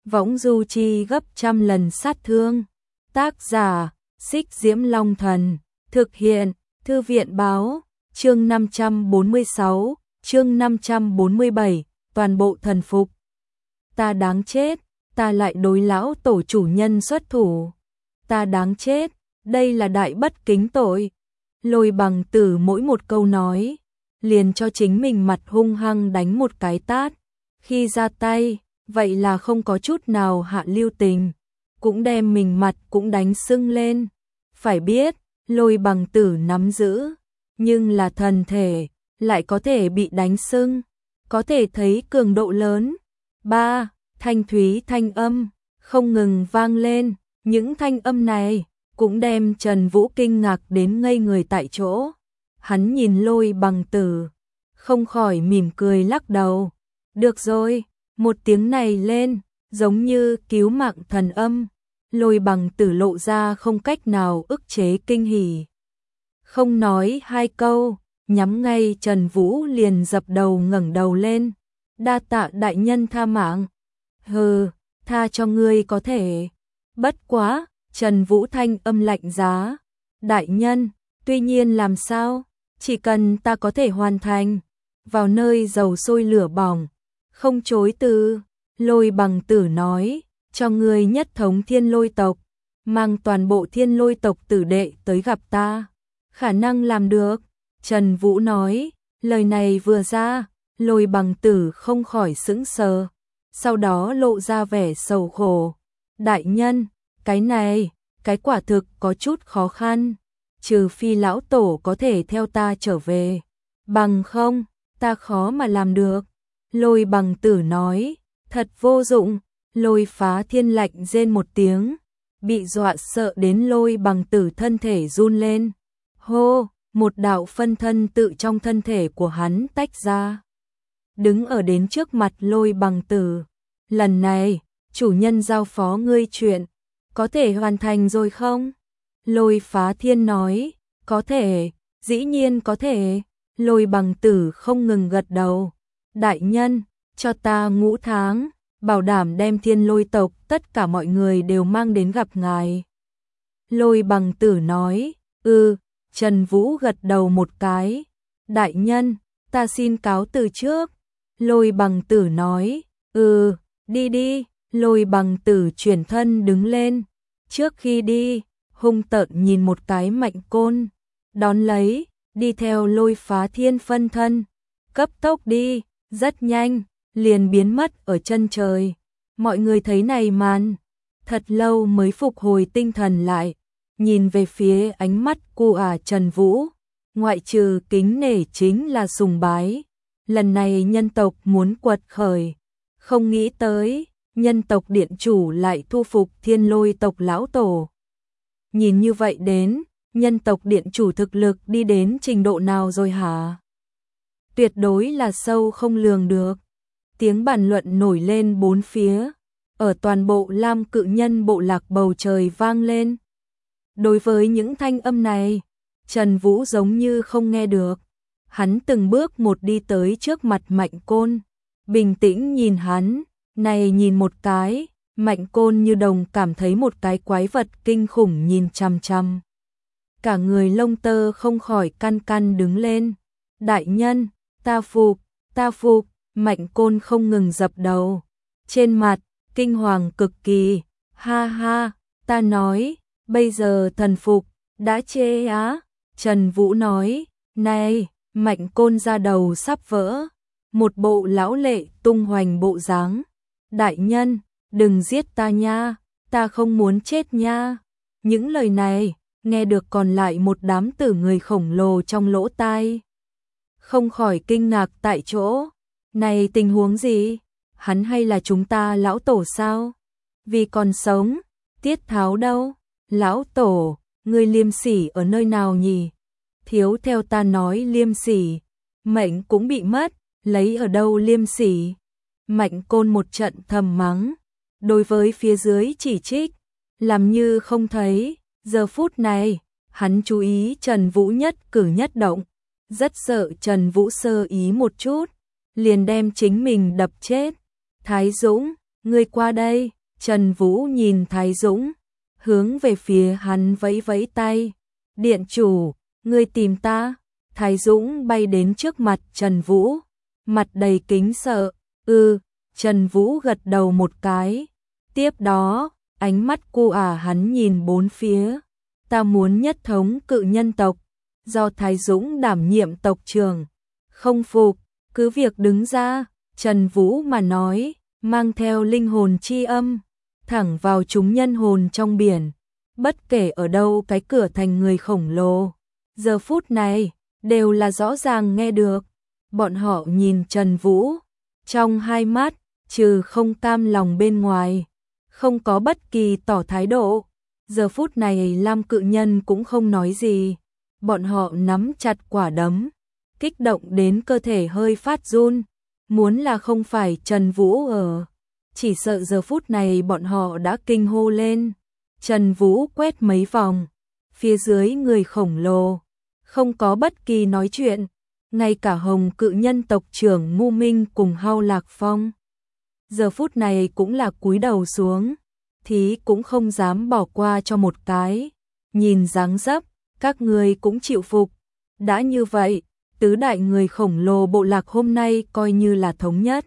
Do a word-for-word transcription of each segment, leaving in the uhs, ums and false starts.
võng du chi gấp trăm lần sát thương. Tác giả, Xích Diễm Long Thần, thực hiện, Thư viện Báo, chương năm trăm bốn mươi sáu, chương năm trăm bốn mươi bảy, toàn bộ thần phục. Ta đáng chết, ta lại đối lão tổ chủ nhân xuất thủ. Ta đáng chết, đây là đại bất kính tội. Lôi Bằng Tử mỗi một câu nói, liền cho chính mình mặt hung hăng đánh một cái tát. Khi ra tay, vậy là không có chút nào hạ lưu tình, cũng đem mình mặt cũng đánh sưng lên. Phải biết, Lôi Bằng Tử nắm giữ, nhưng là thần thể, lại có thể bị đánh sưng, có thể thấy cường độ lớn. Ba, thanh thúy thanh âm, không ngừng vang lên, những thanh âm này cũng đem Trần Vũ kinh ngạc đến ngây người tại chỗ. Hắn nhìn Lôi Bằng Tử, không khỏi mỉm cười lắc đầu. Được rồi, một tiếng này lên, giống như cứu mạng thần âm. Lôi Bằng Tử lộ ra không cách nào ức chế kinh hỉ. Không nói hai câu, nhắm ngay Trần Vũ liền dập đầu ngẩng đầu lên. Đa tạ đại nhân tha mạng. Hừ, tha cho ngươi có thể. Bất quá, Trần Vũ thanh âm lạnh giá. Đại nhân, tuy nhiên làm sao, chỉ cần ta có thể hoàn thành, vào nơi dầu sôi lửa bỏng, không chối từ. Lôi Bằng Tử nói, cho ngươi nhất thống Thiên Lôi tộc, mang toàn bộ Thiên Lôi tộc tử đệ tới gặp ta. Khả năng làm được. Trần Vũ nói, lời này vừa ra, Lôi Bằng Tử không khỏi sững sờ, sau đó lộ ra vẻ sầu khổ. Đại nhân, cái này, cái quả thực có chút khó khăn, trừ phi lão tổ có thể theo ta trở về, bằng không, ta khó mà làm được. Lôi Bằng Tử nói, thật vô dụng. Lôi Phá Thiên lạnh rên một tiếng, bị dọa sợ đến Lôi Bằng Tử thân thể run lên. Hô, một đạo phân thân tự trong thân thể của hắn tách ra, đứng ở đến trước mặt Lôi Bằng Tử. Lần này, chủ nhân giao phó ngươi chuyện, có thể hoàn thành rồi không? Lôi Phá Thiên nói, có thể, dĩ nhiên có thể. Lôi Bằng Tử không ngừng gật đầu. Đại nhân, cho ta ngũ tháng, bảo đảm đem Thiên Lôi tộc tất cả mọi người đều mang đến gặp ngài. Lôi Bằng Tử nói, ừ. Trần Vũ gật đầu một cái. Đại nhân, ta xin cáo từ trước. Lôi Bằng Tử nói, ừ, đi đi. Lôi Bằng Tử chuyển thân đứng lên. Trước khi đi, hung tợn nhìn một cái Mạnh Côn, đón lấy, đi theo Lôi Phá Thiên phân thân, cấp tốc đi, rất nhanh, liền biến mất ở chân trời. Mọi người thấy này màn, thật lâu mới phục hồi tinh thần lại, nhìn về phía ánh mắt cu ả Trần Vũ, ngoại trừ kính nể chính là sùng bái. Lần này nhân tộc muốn quật khởi, không nghĩ tới, nhân tộc điện chủ lại thu phục Thiên Lôi tộc lão tổ. Nhìn như vậy đến, nhân tộc điện chủ thực lực đi đến trình độ nào rồi hả? Tuyệt đối là sâu không lường được. Tiếng bàn luận nổi lên bốn phía, ở toàn bộ Lam Cự Nhân bộ lạc bầu trời vang lên. Đối với những thanh âm này, Trần Vũ giống như không nghe được. Hắn từng bước một đi tới trước mặt Mạnh Côn, bình tĩnh nhìn hắn, này nhìn một cái, Mạnh Côn như đồng cảm thấy một cái quái vật kinh khủng nhìn chằm chằm. Cả người lông tơ không khỏi căn căn đứng lên. Đại nhân, ta phục, ta phục. Mạnh Côn không ngừng dập đầu, trên mặt kinh hoàng cực kỳ. Ha ha, ta nói, bây giờ thần phục, đã chê á. Trần Vũ nói, này, Mạnh Côn ra đầu sắp vỡ, một bộ lão lệ tung hoành bộ dáng. Đại nhân, đừng giết ta nha, ta không muốn chết nha. Những lời này, nghe được còn lại một đám tử người khổng lồ trong lỗ tai, không khỏi kinh ngạc tại chỗ. Này tình huống gì? Hắn hay là chúng ta lão tổ sao? Vì còn sống, Tiết Tháo đâu? Lão tổ, ngươi liêm sỉ ở nơi nào nhỉ? Thiếu theo ta nói liêm sỉ, mệnh cũng bị mất, lấy ở đâu liêm sỉ? Mạnh Côn một trận thầm mắng, đối với phía dưới chỉ trích, làm như không thấy. Giờ phút này, hắn chú ý Trần Vũ nhất cử nhất động, rất sợ Trần Vũ sơ ý một chút, liền đem chính mình đập chết. Thái Dũng, ngươi qua đây. Trần Vũ nhìn Thái Dũng, hướng về phía hắn vẫy vẫy tay. Điện chủ, ngươi tìm ta. Thái Dũng bay đến trước mặt Trần Vũ, mặt đầy kính sợ. Ừ, Trần Vũ gật đầu một cái. Tiếp đó, ánh mắt cu ả hắn nhìn bốn phía. Ta muốn nhất thống cự nhân tộc, do Thái Dũng đảm nhiệm tộc trưởng. Không phục, cứ việc đứng ra. Trần Vũ mà nói, mang theo linh hồn chi âm, thẳng vào chúng nhân hồn trong biển. Bất kể ở đâu cái cửa thành người khổng lồ, giờ phút này, đều là rõ ràng nghe được. Bọn họ nhìn Trần Vũ, trong hai mắt, trừ không cam lòng bên ngoài, không có bất kỳ tỏ thái độ. Giờ phút này Lam cự nhân cũng không nói gì. Bọn họ nắm chặt quả đấm, kích động đến cơ thể hơi phát run. Muốn là không phải Trần Vũ ở, chỉ sợ giờ phút này bọn họ đã kinh hô lên. Trần Vũ quét mấy vòng, phía dưới người khổng lồ, không có bất kỳ nói chuyện. Ngay cả Hồng cự nhân tộc trưởng Ngu Minh cùng Hao Lạc Phong, giờ phút này cũng là cúi đầu xuống, thí cũng không dám bỏ qua cho một cái. Nhìn dáng dấp, các người cũng chịu phục. Đã như vậy, tứ đại người khổng lồ bộ lạc hôm nay coi như là thống nhất.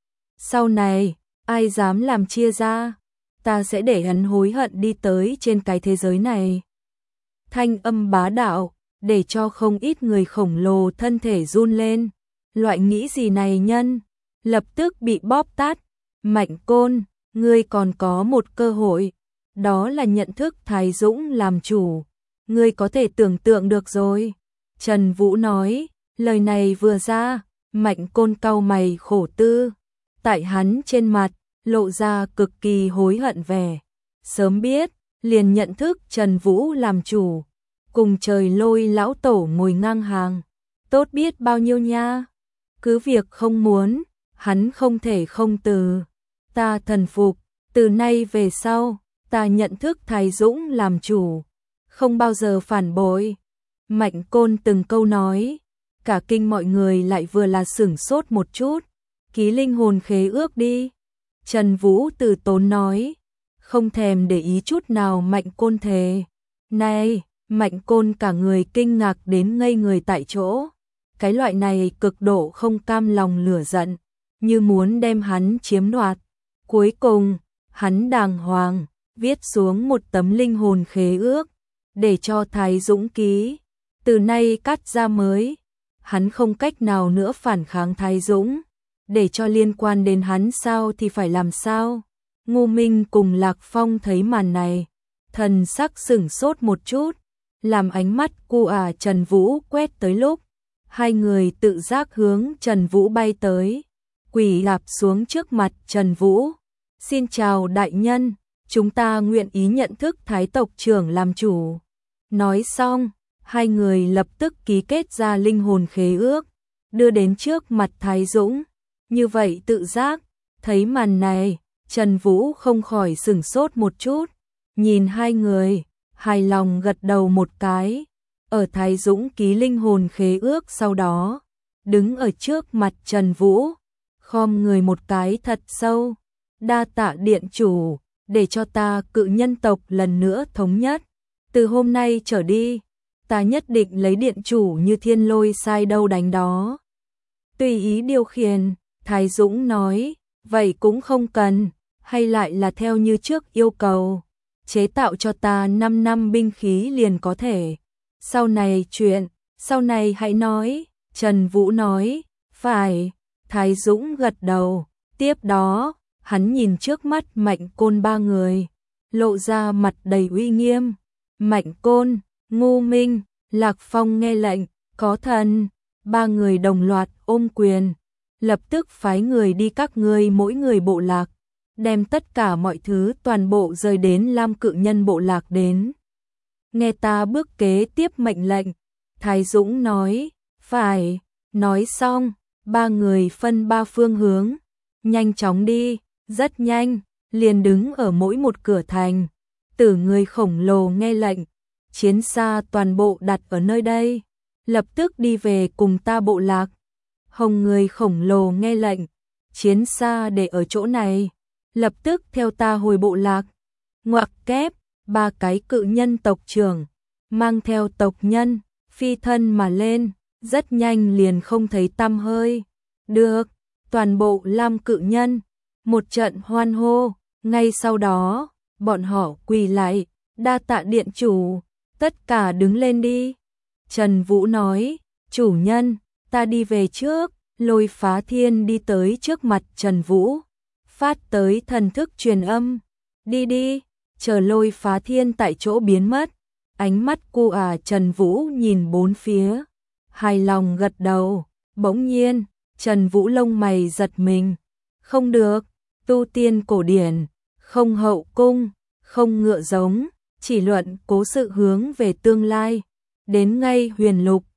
Sau này, ai dám làm chia ra, ta sẽ để hắn hối hận đi tới trên cái thế giới này. Thanh âm bá đạo, để cho không ít người khổng lồ thân thể run lên. Loại nghĩ gì này nhân, lập tức bị bóp tát. Mạnh Côn, ngươi còn có một cơ hội, đó là nhận thức Thái Dũng làm chủ. Ngươi có thể tưởng tượng được rồi. Trần Vũ nói, lời này vừa ra, Mạnh Côn cau mày khổ tư. Tại hắn trên mặt, lộ ra cực kỳ hối hận vẻ. Sớm biết, liền nhận thức Trần Vũ làm chủ. Cùng trời lôi lão tổ ngồi ngang hàng. Tốt biết bao nhiêu nha. Cứ việc không muốn, hắn không thể không từ. Ta thần phục, từ nay về sau, ta nhận thức Thái Dũng làm chủ. Không bao giờ phản bội. Mạnh Côn từng câu nói, cả kinh mọi người lại vừa là sửng sốt một chút. Ký linh hồn khế ước đi. Trần Vũ từ tốn nói, không thèm để ý chút nào Mạnh Côn thề. Này, Mạnh Côn cả người kinh ngạc đến ngây người tại chỗ. Cái loại này cực độ không cam lòng lửa giận, như muốn đem hắn chiếm đoạt. Cuối cùng, hắn đàng hoàng, viết xuống một tấm linh hồn khế ước, để cho Thái Dũng ký. Từ nay cắt ra mới, hắn không cách nào nữa phản kháng Thái Dũng. Để cho liên quan đến hắn sao thì phải làm sao. Ngu Minh cùng Lạc Phong thấy màn này, thần sắc sửng sốt một chút, làm ánh mắt cu ả Trần Vũ quét tới lúc. Hai người tự giác hướng Trần Vũ bay tới, quỳ lạp xuống trước mặt Trần Vũ. Xin chào đại nhân, chúng ta nguyện ý nhận thức Thái tộc trưởng làm chủ. Nói xong, hai người lập tức ký kết ra linh hồn khế ước, đưa đến trước mặt Thái Dũng. Như vậy tự giác, thấy màn này, Trần Vũ không khỏi sửng sốt một chút, nhìn hai người, hài lòng gật đầu một cái. Ở Thái Dũng ký linh hồn khế ước sau đó, đứng ở trước mặt Trần Vũ, khom người một cái thật sâu. Đa tạ điện chủ, để cho ta cự nhân tộc lần nữa thống nhất. Từ hôm nay trở đi, ta nhất định lấy điện chủ như thiên lôi sai đâu đánh đó. Tùy ý điều khiển, Thái Dũng nói, vậy cũng không cần, hay lại là theo như trước yêu cầu. Chế tạo cho ta năm năm binh khí liền có thể. Sau này chuyện, sau này hãy nói. Trần Vũ nói, phải. Thái Dũng gật đầu. Tiếp đó, hắn nhìn trước mắt Mạnh Côn ba người, lộ ra mặt đầy uy nghiêm. Mạnh Côn, Ngu Minh, Lạc Phong nghe lệnh, có thần. Ba người đồng loạt ôm quyền, lập tức phái người đi các ngươi mỗi người bộ lạc, đem tất cả mọi thứ toàn bộ rời đến Lam cự nhân bộ lạc đến. Nghe ta bước kế tiếp mệnh lệnh. Thái Dũng nói, phải. Nói xong, ba người phân ba phương hướng, nhanh chóng đi, rất nhanh, liền đứng ở mỗi một cửa thành. Tử người khổng lồ nghe lệnh, chiến xa toàn bộ đặt ở nơi đây, lập tức đi về cùng ta bộ lạc. Hồng người khổng lồ nghe lệnh, chiến xa để ở chỗ này, lập tức theo ta hồi bộ lạc. Ngoặc kép, ba cái cự nhân tộc trưởng, mang theo tộc nhân, phi thân mà lên, rất nhanh liền không thấy tăm hơi. Được, toàn bộ Lam cự nhân, một trận hoan hô, ngay sau đó, bọn họ quỳ lại, đa tạ điện chủ, tất cả đứng lên đi. Trần Vũ nói, chủ nhân, ta đi về trước. Lôi Phá Thiên đi tới trước mặt Trần Vũ, phát tới thần thức truyền âm, đi đi, chờ Lôi Phá Thiên tại chỗ biến mất. Ánh mắt cu à Trần Vũ nhìn bốn phía, hài lòng gật đầu. Bỗng nhiên, Trần Vũ lông mày giật mình, không được, tu tiên cổ điển, không hậu cung, không ngựa giống, chỉ luận cố sự hướng về tương lai, đến ngay huyền lục,